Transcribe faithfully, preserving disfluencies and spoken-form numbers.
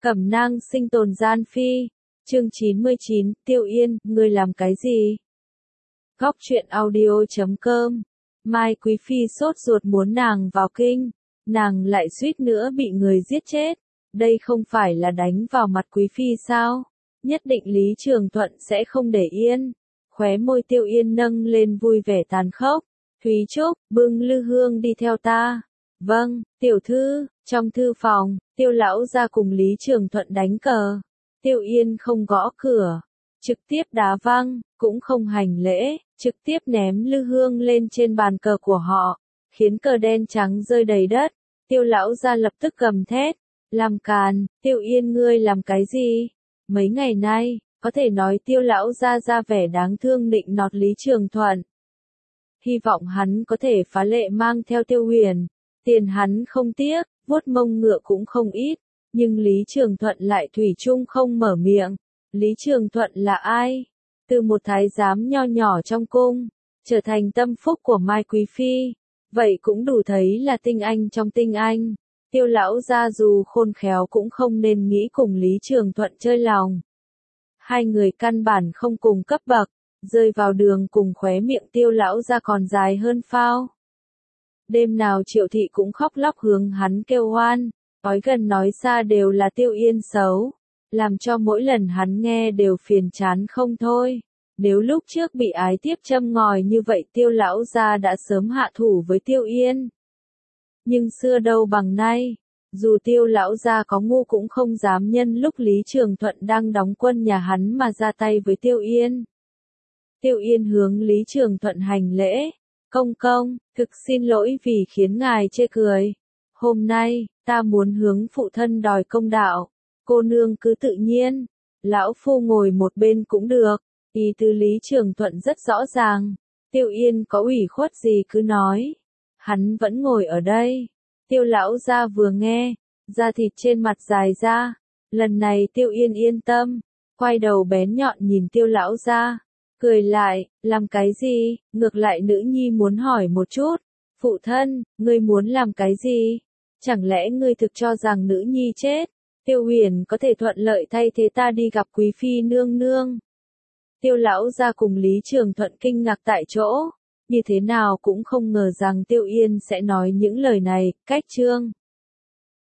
Cẩm nang sinh tồn gian phi. Chương chín mươi chín, Tiêu Yên, ngươi làm cái gì? Góc truyện audio chấm com. Mai Quý Phi sốt ruột muốn nàng vào kinh, nàng lại suýt nữa bị người giết chết. Đây không phải là đánh vào mặt Quý Phi sao? Nhất định Lý Trường Thuận sẽ không để yên. Khóe môi Tiêu Yên nâng lên vui vẻ tàn khốc. Thúy Trúc, bưng lư hương đi theo ta. Vâng, tiểu thư. Trong thư phòng, Tiêu lão gia cùng Lý Trường Thuận đánh cờ. Tiêu Yên không gõ cửa, trực tiếp đá văng, cũng không hành lễ, trực tiếp ném lư hương lên trên bàn cờ của họ, khiến cờ đen trắng rơi đầy đất. Tiêu lão gia lập tức gầm thét, làm càn, Tiêu Yên ngươi làm cái gì? Mấy ngày nay, có thể nói Tiêu lão gia ra vẻ đáng thương nịnh nọt Lý Trường Thuận. Hy vọng hắn có thể phá lệ mang theo Tiêu Huyền, tiền hắn không tiếc, vuốt mông ngựa cũng không ít. Nhưng Lý Trường Thuận lại thủy chung không mở miệng. Lý Trường Thuận là ai? Từ một thái giám nho nhỏ trong cung, trở thành tâm phúc của Mai Quý Phi. Vậy cũng đủ thấy là tinh anh trong tinh anh. Tiêu lão gia dù khôn khéo cũng không nên nghĩ cùng Lý Trường Thuận chơi lòng. Hai người căn bản không cùng cấp bậc, rơi vào đường cùng khóe miệng Tiêu lão gia còn dài hơn phao. Đêm nào Triệu Thị cũng khóc lóc hướng hắn kêu oan. Nói gần nói xa đều là Tiêu Yên xấu, làm cho mỗi lần hắn nghe đều phiền chán không thôi. Nếu lúc trước bị ái tiếp châm ngòi như vậy Tiêu lão gia đã sớm hạ thủ với Tiêu Yên. Nhưng xưa đâu bằng nay, dù Tiêu lão gia có ngu cũng không dám nhân lúc Lý Trường Thuận đang đóng quân nhà hắn mà ra tay với Tiêu Yên. Tiêu Yên hướng Lý Trường Thuận hành lễ, công công, thực xin lỗi vì khiến ngài chê cười. Hôm nay, ta muốn hướng phụ thân đòi công đạo, cô nương cứ tự nhiên, lão phu ngồi một bên cũng được. Ý tứ Lý Trường Thuận rất rõ ràng, Tiêu Yên có ủy khuất gì cứ nói, hắn vẫn ngồi ở đây. Tiêu lão gia vừa nghe, da thịt trên mặt dài ra, lần này Tiêu Yên yên tâm, quay đầu bén nhọn nhìn Tiêu lão gia, cười lại, làm cái gì, ngược lại nữ nhi muốn hỏi một chút, phụ thân, ngươi muốn làm cái gì? Chẳng lẽ ngươi thực cho rằng nữ nhi chết, Tiêu Huyền có thể thuận lợi thay thế ta đi gặp Quý Phi nương nương? Tiêu lão gia cùng Lý Trường Thuận kinh ngạc tại chỗ, như thế nào cũng không ngờ rằng Tiêu Yên sẽ nói những lời này. Cách chương